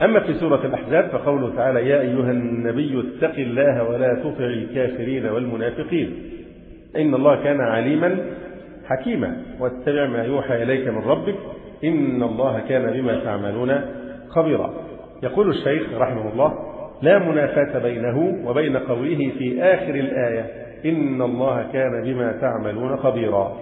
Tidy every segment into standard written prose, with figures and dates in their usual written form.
أما في سورة الأحزاب فقوله تعالى: يا أيها النبي اتق الله ولا تطع الكافرين والمنافقين إن الله كان عليما حكيما واتبع ما يوحى إليك من ربك إن الله كان بما تعملون خبيرا. يقول الشيخ رحمه الله: لا منافاة بينه وبين قوله في آخر الآية إن الله كان بما تعملون خبيرا.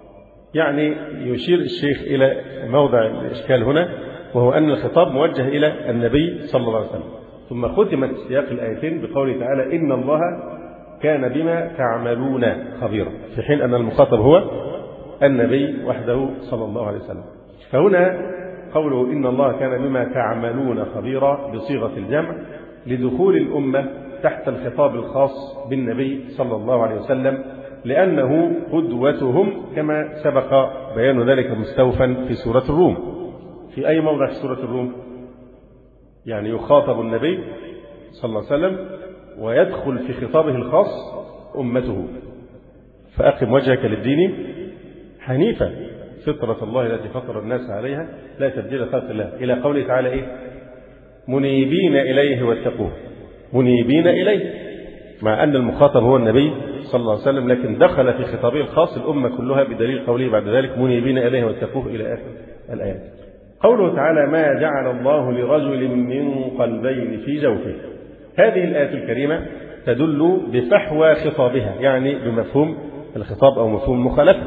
يعني يشير الشيخ إلى موضع الإشكال هنا، وهو أن الخطاب موجه إلى النبي صلى الله عليه وسلم، ثم ختمت سياق الآيتين بقوله تعالى: إن الله كان بما تعملون خبيرا، في حين أن المخاطب هو النبي وحده صلى الله عليه وسلم. فهنا قوله إن الله كان بما تعملون خبيرا بصيغة الجمع لدخول الأمة تحت الخطاب الخاص بالنبي صلى الله عليه وسلم، لأنه قدوتهم كما سبق بيان ذلك مستوفا في سورة الروم. في أي موضع في سورة الروم يعني يخاطب النبي صلى الله عليه وسلم ويدخل في خطابه الخاص أمته: فأقم وجهك للدين حنيفا فطرة الله التي فطر الناس عليها لا تبديل لخلق الله، إلى قوله تعالى إيه؟ منيبين إليه واتقوه. منيبين إليه، مع أن المخاطب هو النبي صلى الله عليه وسلم، لكن دخل في خطابه الخاص الأمة كلها بدليل قوله بعد ذلك: منيبين إليه واتقوه إلى آخر الآيات. قوله تعالى: ما جعل الله لرجل من قلبين في جوفه. هذه الآية الكريمة تدل بفحوى خطابها، يعني بمفهوم الخطاب أو مفهوم المخالفة،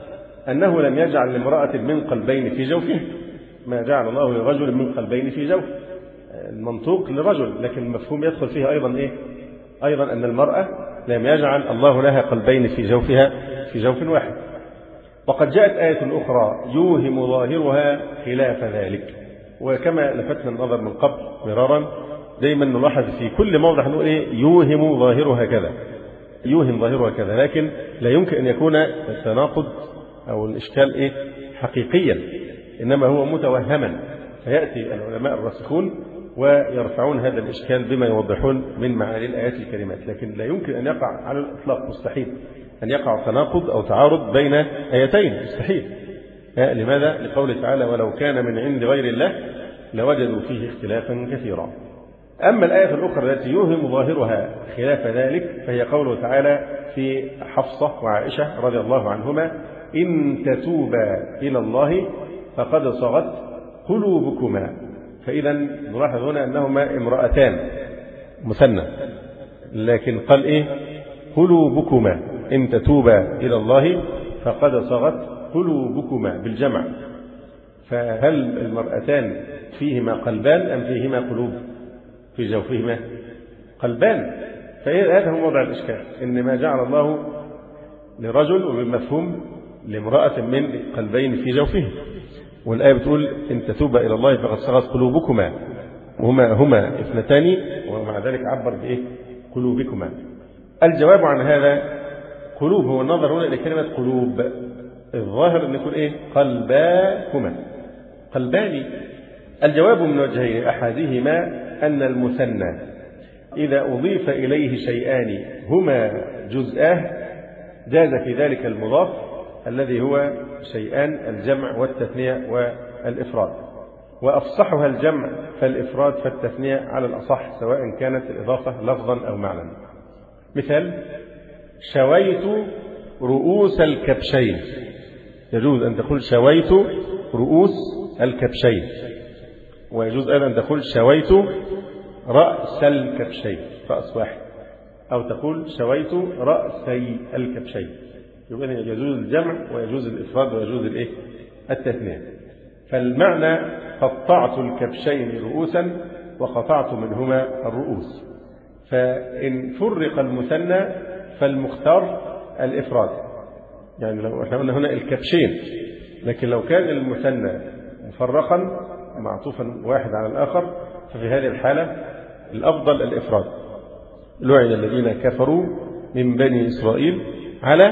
أنه لم يجعل لامرأة من قلبين في جوفه. ما جعل الله لرجل من قلبين في جوفه، المنطوق لرجل، لكن المفهوم يدخل فيها أيضا إيه؟ أيضا أن المرأة لم يجعل الله لها قلبين في جوفها في جوف واحد. وقد جاءت آية أخرى يوهم ظاهرها خلاف ذلك، وكما لفتنا النظر من قبل مرارا دائما نلاحظ في كل موضع نقول إيه؟ يوهم ظاهرها كذا، يوهم ظاهرها كذا، لكن لا يمكن أن يكون التناقض أو الإشكال إيه؟ حقيقيا، إنما هو متوهما. فيأتي العلماء الراسخون ويرفعون هذا الإشكال بما يوضحون من معاني الآيات الكريمات، لكن لا يمكن أن يقع على الإطلاق، مستحيل أن يقع تناقض أو تعارض بين آيتين، مستحيل. لماذا؟ لقوله تعالى: ولو كان من عند غير الله لوجدوا فيه اختلافا كثيرا. أما الآية الأخرى التي يوهم ظاهرها خلاف ذلك فهي قوله تعالى في حفصة وعائشة رضي الله عنهما: إن تتوبا إلى الله فقد صغت قلوبكما. فإذا نلاحظ هنا أنهما امرأتان مثنى، لكن قال إيه؟ قلوبكما، إن تتوبا إلى الله فقد صغت قلوبكما بالجمع. فهل المرأتان فيهما قلبان أم فيهما قلوب؟ في جوفهما قلبان. فهذا هو موضع الإشكال، إن ما جعل الله لرجل وبمفهوم لامرأة من قلبين في جوفه، والآية بتقول إن تتوبا إلى الله فقد صغت قلوبكما، وهما اثنتان، ومع ذلك عبر بإيه؟ قلوبكما. الجواب عن هذا قلوب، هو النظر هنا إلى كلمة قلوب، الظاهر أن يكون إيه؟ قلباكما، قلبان. الجواب من وجهين: أحدهما أن المثنى إذا أضيف إليه شيئان هما جزءاه جاز في ذلك المضاف الذي هو شيئان، الجمع والتثنية والإفراد، وأفصحها الجمع فالإفراد فالتثنية على الأصح، سواء كانت الإضافة لفظا أو معنى. مثال: شويت رؤوس الكبشين، يجوز أن تقول شويت رؤوس الكبشين، ويجوز أيضا أن تقول شويت رأس الكبشين، رأس واحد، أو تقول شويت رأسي الكبشين. يبقى يجوز الجمع ويجوز الإفراد ويجوز التثنية. فالمعنى: قطعت الكبشين رؤوسا وقطعت منهما الرؤوس. فإن فرق المثنى فالمختار الإفراد، يعني لو احنا قلنا هنا الكبشين، لكن لو كان المثنى مفرقا معطوفا واحد على الآخر ففي هذه الحالة الأفضل الإفراد. لعن الذين كفروا من بني إسرائيل على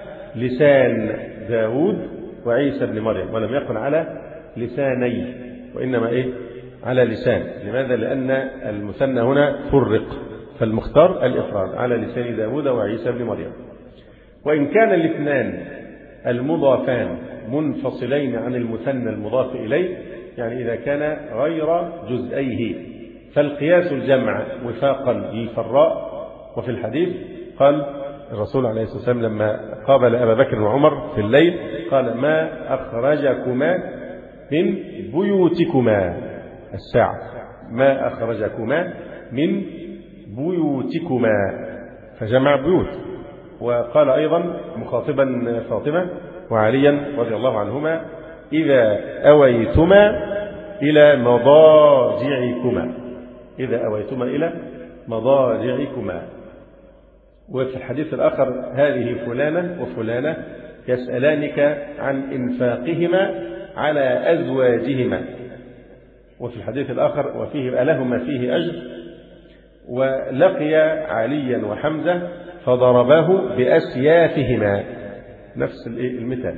لسان داود وعيسى بن مريم، ولم يكن على لساني، وإنما إيه؟ على لسان. لماذا؟ لأن المثنى هنا فرق، فالمختار الإفراد على لسان داود وعيسى بن مريم. وإن كان الاثنان المضافان منفصلين عن المثنى المضاف إليه، يعني إذا كان غير جزئيه. فالقياس الجمع وفاقا للفراء. وفي الحديث قال الرسول عليه الصلاة والسلام لما قابل أبا بكر وعمر في الليل قال ما أخرجكما من بيوتكما الساعة، ما أخرجكما من بيوتكما، فجمع بيوت. وقال أيضا مخاطبا فاطمة وعليا رضي الله عنهما إذا أويتما إلى مضاجعكما، إذا أويتما إلى مضاجعكما. وفي الحديث الآخر هذه فلانة وفلانة يسألانك عن إنفاقهما على أزواجهما. وفي الحديث الآخر وفيه ألهما فيه أجر. ولقي عليا وحمزة فضرباه بأسيافهما، نفس المثال.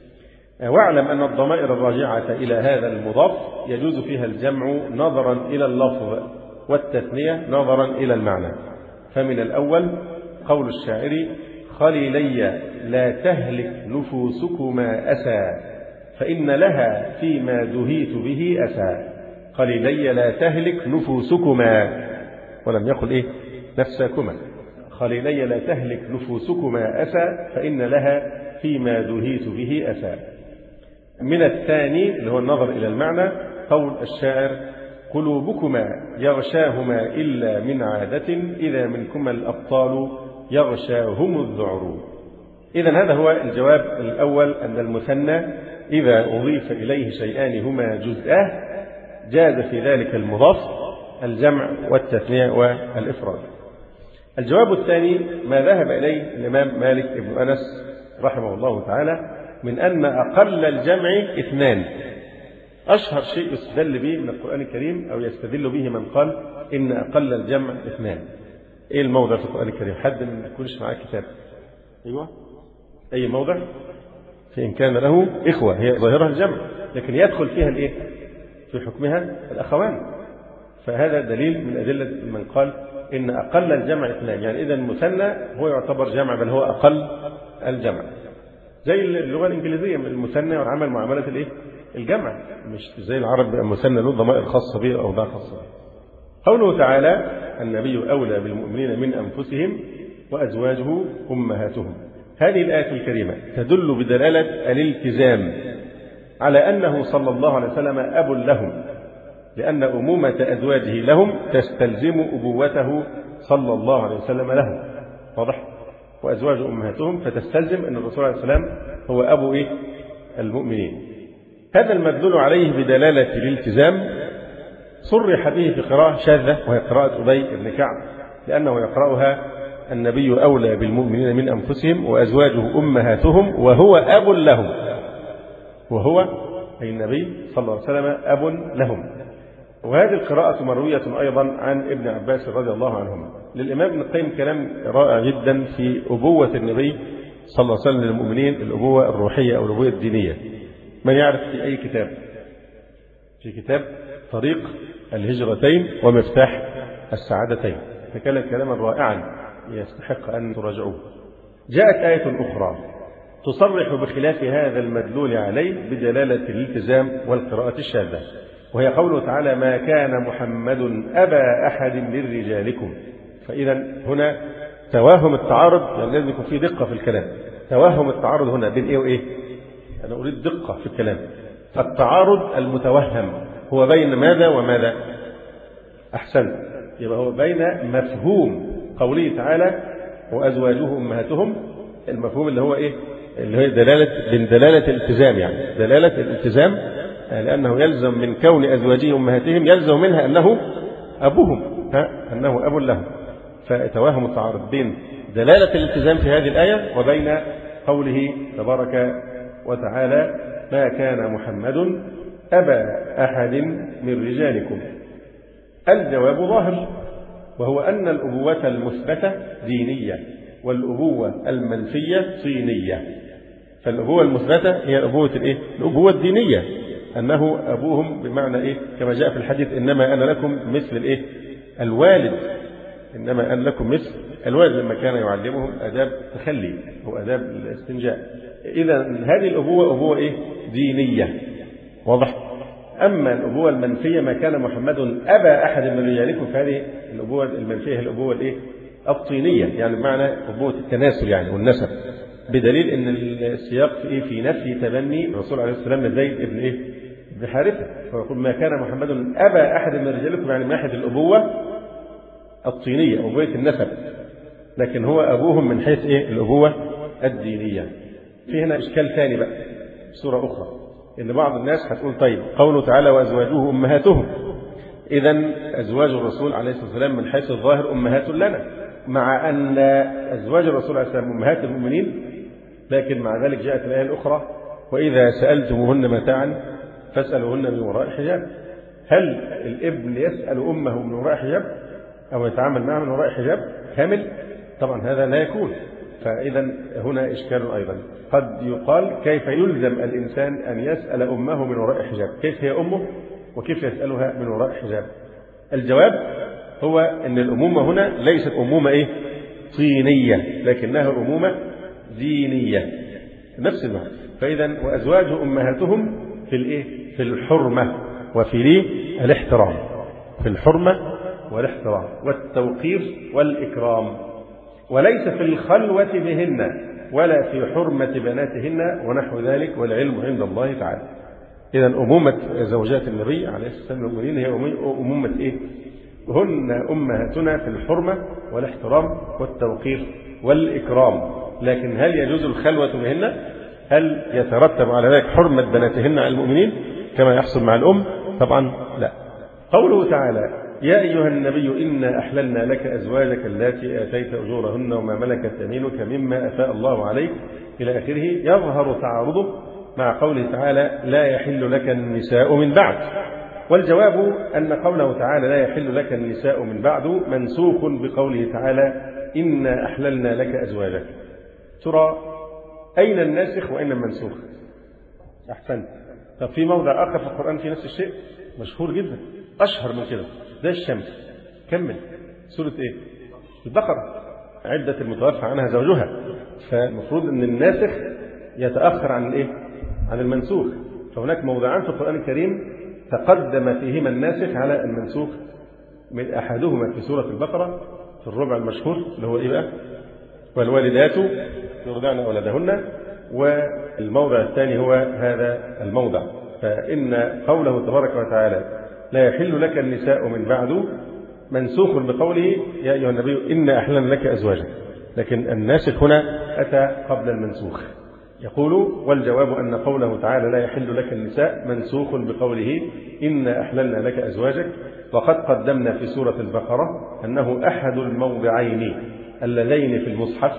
واعلم أن الضمائر الراجعة إلى هذا المضاف يجوز فيها الجمع نظرا إلى اللفظ والتثنية نظرا إلى المعنى. فمن الأول قول الشاعر خليلي لا تهلك نفوسكما أسى فإن لها فيما دهيت به أسى. خليلي لا تهلك نفوسكما، ولم يقل نفسكما. خليلي لا تهلك نفوسكما أسى فإن لها فيما دهيت به أسى. من الثاني اللي هو النظر إلى المعنى قول الشاعر قلوبكما يغشاهما إلا من عادة إذا منكما الأبطال يغشاهم الذعر. إذن هذا هو الجواب الأول، أن المثنى إذا أضيف إليه شيئان هما جزءاه جاز في ذلك المضاف الجمع والتثنية والإفراد. الجواب الثاني ما ذهب إليه الإمام مالك بن أنس رحمه الله تعالى من أن أقل الجمع 2. أشهر شيء يستدل به من القرآن الكريم أو يستدل به من قال إن أقل الجمع 2. إيه الموضع في القرآن الكريم؟ حد من يكونش معاه كتاب؟ أيوة، أي موضع فإن كان له إخوة، هي ظاهرها الجمع لكن يدخل فيها في حكمها الأخوان. فهذا دليل من أدلة من قال إن أقل الجمع 2، يعني إذا المثنى هو يعتبر جمع بل هو أقل الجمع. زي اللغة الإنجليزية المثنى عمل معاملة الجمع، مش زي العرب المثنى له ضمائر خاصة به أو ضمائر خاصة به. قوله تعالى النبي أولى بالمؤمنين من أنفسهم وأزواجه أمهاتهم، هذه الآية الكريمة تدل بدلالة الالتزام على أنه صلى الله عليه وسلم أب لهم، لأن أمومة أزواجه لهم تستلزم أبوته صلى الله عليه وسلم لهم. واضح؟ وأزواج أمهاتهم فتستلزم أن الرسول عليه السلام هو أبو المؤمنين. هذا المدلول عليه بدلالة الالتزام صرح به في قراءة شاذة وهي قراءة أبي بن كعب، لأنه يقرأها النبي أولى بالمؤمنين من أنفسهم وأزواجه أمهاتهم وهو أب لهم، وهو أي النبي صلى الله عليه وسلم أب لهم. وهذه القراءة مروية أيضا عن ابن عباس رضي الله عنهما. للإمام ابن القيم كلام رائع جدا في أبوة النبي صلى الله عليه وسلم للمؤمنين، الأبوة الروحية أو الأبوة الدينية. من يعرف في أي كتاب؟ في كتاب طريق الهجرتين ومفتاح السعادتين، تكلم كلاما رائعا يستحق أن تراجعوه. جاءت آية أخرى تصرح بخلاف هذا المدلول عليه بدلالة الالتزام والقراءة الشاذة، وهي قوله تعالى ما كان محمد أبا أحد من رجالكم. فإذا هنا توهم التعارض، يعني لازم يكون في دقة في الكلام. توهم التعارض هنا بين إيه وإيه؟ أنا أريد دقة في الكلام. التعارض المتوهم هو بين ماذا وماذا؟ أحسن، يبقى هو بين مفهوم قوله تعالى وأزواجه أمهاتهم، المفهوم اللي هو إيه؟ اللي هي دلالة الالتزام، يعني دلالة الالتزام، لأنه يلزم من كون أزواجه أمهاتهم يلزم منها أنه أبوهم، أنه أب لهم. فتوهم التعارض بين دلالة الالتزام في هذه الآية وبين قوله تبارك وتعالى ما كان محمد أبا أحد من رجالكم. الجواب ظاهر، وهو أن الأبوة المثبتة دينية والأبوة المنفية صينية. فالأبوة المثبتة هي الأبوة الأبوة الدينية، أنه أبوهم بمعنى كما جاء في الحديث إنما أنا لكم مثل الوالد، إنما أنا لكم مثل الوالد لما كان يعلمهم آداب التخلي أو آداب الاستنجاء. إذا هذه الأبوة أبوة دينية. واضح؟ أما الأبوة المنفية ما كان محمد أبا أحد من رجالكم، فهذه الأبوة المنفية هي الأبوة الطينية، يعني بمعنى أبوة التناسل يعني والنسب، بدليل أن السياق في نفي تبني الرسول عليه السلام لزيد ابن حارثة، فيقول ما كان محمد أبا أحد من رجالكم، يعني من ناحية الأبوة الطينية أبوة النسب، لكن هو أبوهم من حيث الأبوة الدينية. في هنا إشكال ثاني بقى بصورة أخرى، إن بعض الناس هتقول طيب قوله تعالى وأزواجه أمهاتهم، إذا أزواج الرسول عليه الصلاة والسلام من حيث الظاهر أمهات لنا، مع أن أزواج الرسول عليه الصلاة والسلام أمهات المؤمنين، لكن مع ذلك جاءت الآية الأخرى وإذا سألتموهن متاعا فاسألوهن من وراء حجاب. هل الابن يسأل أمه من وراء حجاب أو يتعامل معها من وراء حجاب كامل؟ طبعا هذا لا يكون. فإذا هنا إشكال أيضا، قد يقال كيف يلزم الإنسان أن يسأل أمه من وراء حجاب؟ كيف هي أمه وكيف يسألها من وراء حجاب؟ الجواب هو أن الأمومة هنا ليست أمومة طينية، لكنها أمومة دينية نفس المعنى. فإذا وأزواج أمهاتهم في الحرمة وفي الاحترام، في الحرمة والاحترام والتوقير والإكرام، وليس في الخلوة بهن ولا في حرمة بناتهن ونحو ذلك، والعلم عند الله تعالى. إذا أمومة زوجات النبي عليه الصلاة والسلام المؤمنين هي أمومة هن أمهاتنا في الحرمة والاحترام والتوقير والإكرام، لكن هل يجوز الخلوة بهن؟ هل يترتب على ذلك حرمة بناتهن على المؤمنين كما يحصل مع الأم؟ طبعا لا. قوله تعالى يا أيها النبي إنا أحللنا لك أزواجك اللاتي آتيت أجورهن وما ملكت يمينك مما أفاء الله عليك إلى آخره، يظهر تعارضه مع قوله تعالى لا يحل لك النساء من بعد. والجواب أن قوله تعالى لا يحل لك النساء من بعد منسوخ بقوله تعالى إنا أحللنا لك أزواجك. ترى أين الناسخ وأين المنسوخ؟ أحسنت. طب في موضع آخر في القرآن في نفس الشيء مشهور جدا أشهر من كده، ده الشمس. كمل سورة البقرة، عدة المتوفى عنها زوجها. فالمفروض أن الناسخ يتأخر عن عن المنسوخ. فهناك موضعان في القرآن الكريم تقدم فيهما الناسخ على المنسوخ، من أحدهما في سورة البقرة في الربع المشهور اللي هو بقى والوالدات يرضعن أولادهن، والموضع الثاني هو هذا الموضع. فإن قوله تبارك وتعالى لا يحل لك النساء من بعد منسوخ بقوله يا أيها النبي إنا أحللنا لك أزواجك، لكن الناسخ هنا أتى قبل المنسوخ. يقول والجواب أن قوله تعالى لا يحل لك النساء منسوخ بقوله إنا أحللنا لك أزواجك، وقد قدمنا في سورة البقرة أنه أحد الموضعين اللذين في المصحف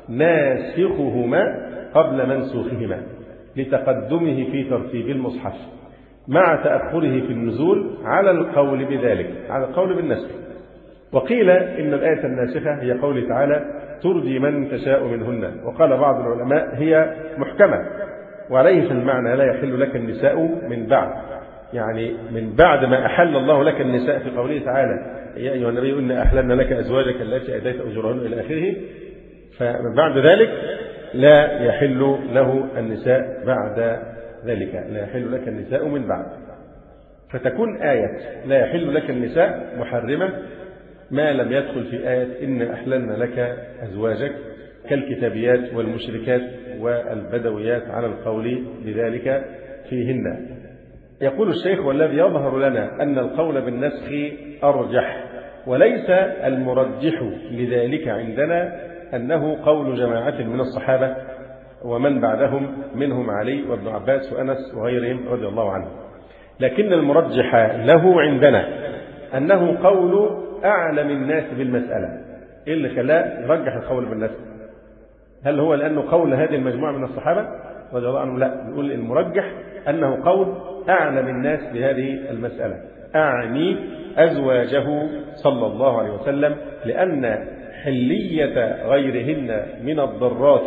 ناسخهما قبل منسوخهما لتقدمه في ترتيب المصحف مع تأخره في النزول على القول بذلك، على القول بالنسخ. وقيل إن الآية الناسخة هي قوله تعالى ترجي من تشاء منهن، وقال بعض العلماء هي محكمة، وعليه في المعنى لا يحل لك النساء من بعد، يعني من بعد ما أحل الله لك النساء في قوله تعالى يا أيها النبي إنا أحللنا لك أزواجك التي آتيت أجورهن إلى آخره، فمن بعد ذلك لا يحل له النساء بعد ذلك، لا يحل لك النساء من بعد. فتكون آية لا يحل لك النساء محرمة ما لم يدخل في آية إن أحللنا لك أزواجك كالكتابيات والمشركات والبدويات على القول بذلك فيهن. يقول الشيخ والذي يظهر لنا أن القول بالنسخ أرجح، وليس المرجح لذلك عندنا أنه قول جماعة من الصحابة ومن بعدهم منهم علي وابن عباس وأنس وغيرهم رضي الله عنهم، لكن المرجح له عندنا أنه قول أعلم الناس بالمسألة. إيه اللي خلاه يرجح القول بالنسخ؟ هل هو لأنه قول هذه المجموعة من الصحابة رضي الله عنهم؟ لا، نقول المرجح أنه قول أعلم الناس بهذه المسألة، أعني أزواجه صلى الله عليه وسلم، لأن حلية غيرهن من الضرات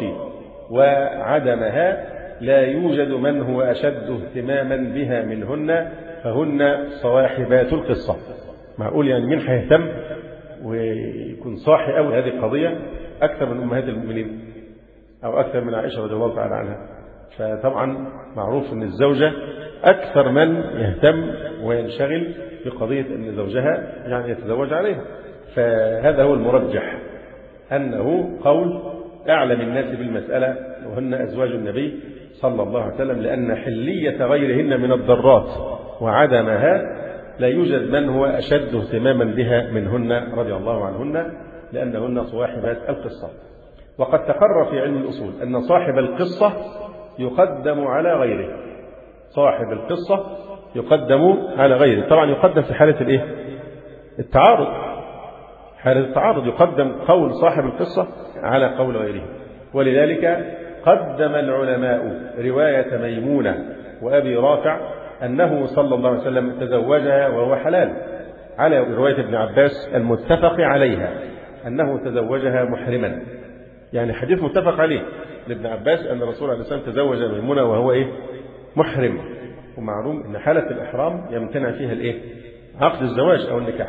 وعدمها لا يوجد من هو أشد اهتماما بها منهن، فهن صواحبات القصة. معقول يعني مين هيهتم ويكون صاحي أوي هذه القضية أكثر من أمهات المؤمنين أو أكثر من عائشة رضي الله تعالى عنها؟ فطبعا معروف أن الزوجة أكثر من يهتم وينشغل بقضية أن زوجها يعني يتزوج عليها. فهذا هو المرجح، أنه قول أعلم الناس بالمسألة وهن أزواج النبي صلى الله عليه وسلم، لأن حلية غيرهن من الضرات وعدمها لا يوجد من هو أشد اهتماما بها منهن رضي الله عنهن، لأنهن صواحبات القصة. وقد تقرر في علم الأصول أن صاحب القصة يقدم على غيره. صاحب القصة يقدم على غيره. طبعا يقدم في حالة التعارض. حالة التعارض يقدم قول صاحب القصة على قول غيره. ولذلك قدم العلماء رواية ميمونة وأبي رافع أنه صلى الله عليه وسلم تزوجها وهو حلال، على رواية ابن عباس المتفق عليها أنه تزوجها محرما. يعني حديث متفق عليه لابن عباس أن الرسول عليه الصلاة والسلام تزوج ميمونة وهو محرم. ومعلوم أن حالة الإحرام يمتنع فيها عقد الزواج أو النكاح.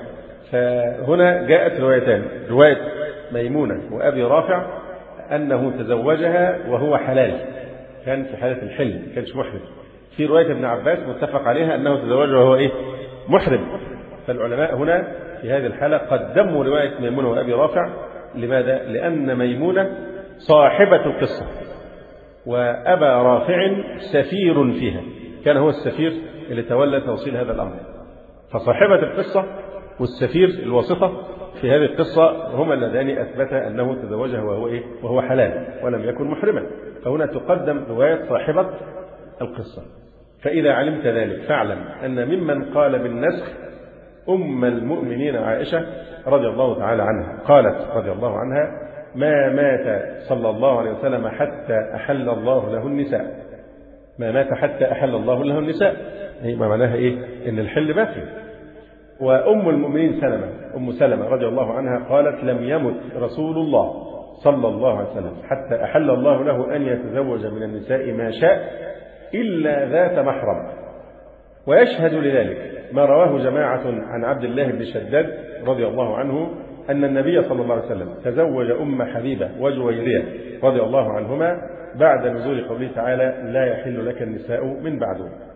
فهنا جاءت روايتان، رواية ميمونة وأبي رافع أنه تزوجها وهو حلال، كان في حالة الحل ما كانش محرم. في رواية ابن عباس متفق عليها أنه تزوجها وهو محرم. فالعلماء هنا في هذه الحالة قدموا رواية ميمونة وأبي رافع. لماذا؟ لأن ميمونة صاحبة القصة وأبا رافع سفير فيها، كان هو السفير اللي تولى توصيل هذا الأمر. فصاحبة القصة والسفير الواسطة في هذه القصة هما اللذان أثبتا أنه تزوجها وهو حلال ولم يكن محرما. فهنا تقدم رواية صاحبة القصة. فإذا علمت ذلك فاعلم أن ممن قال بالنسخ أم المؤمنين عائشة رضي الله تعالى عنها، قالت رضي الله عنها: ما مات صلى الله عليه وسلم حتى أحل الله له النساء. ما مات حتى أحل الله له النساء، ما معناها إن الحل باقي. وأم المؤمنين أم سلمة رضي الله عنها قالت: لم يمت رسول الله صلى الله عليه وسلم حتى أحل الله له أن يتزوج من النساء ما شاء إلا ذات محرم. ويشهد لذلك ما رواه جماعة عن عبد الله بن شداد رضي الله عنه أن النبي صلى الله عليه وسلم تزوج أم حبيبة وجويرية رضي الله عنهما بعد نزول قوله تعالى: لا يحل لك النساء من بعده.